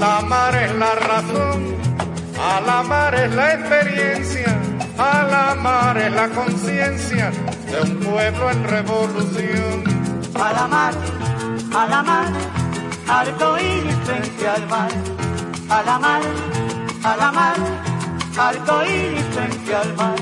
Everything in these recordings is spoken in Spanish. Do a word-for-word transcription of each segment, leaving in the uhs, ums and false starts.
la mar es la razón, a la mar es la experiencia, a la mar es la conciencia de un pueblo en revolución. A la mar, a la mar, arco iris frente al mar. A la mar, a la mar, arco iris frente al mar.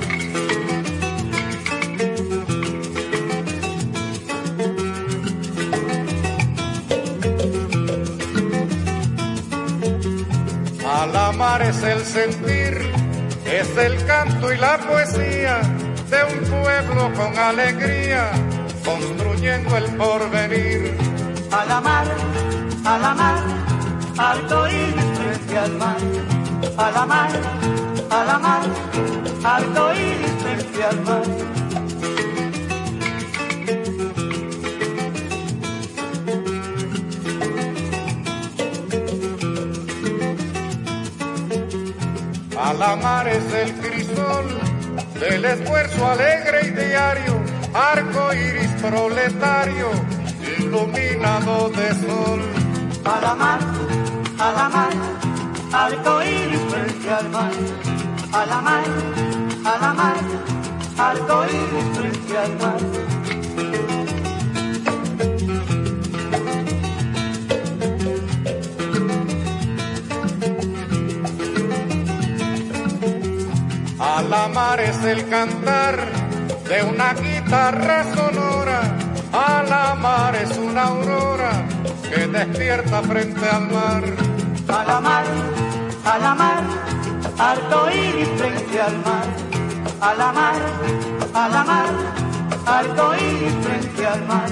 A la mar es el sentir, es el canto y la poesía de un pueblo con alegría, construyendo el porvenir. A la mar, a la mar, arco iris frente al mar. A la mar, a la mar, arco iris frente al mar. A la mar es el crisol del esfuerzo alegre y diario, arco iris proletario, iluminado de sol. A la mar, a la mar, arco iris frente al mar. A la mar, a la mar, arco iris frente al mar. A la mar es el cantar de una guitarra sonora, a la mar es una aurora que despierta frente al mar. A la mar, a la mar, arco iris frente al mar. A la mar, a la mar, arco iris frente al mar.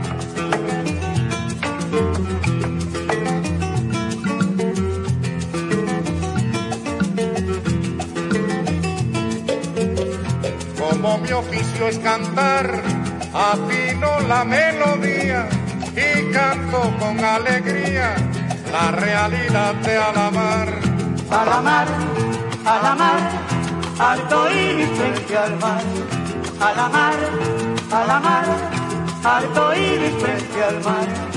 Como mi oficio es cantar, afino la melodía y canto con alegría la realidad de a la mar. A la mar, a la mar, arco iris frente al mar. A la mar, a la mar, arco iris frente al mar.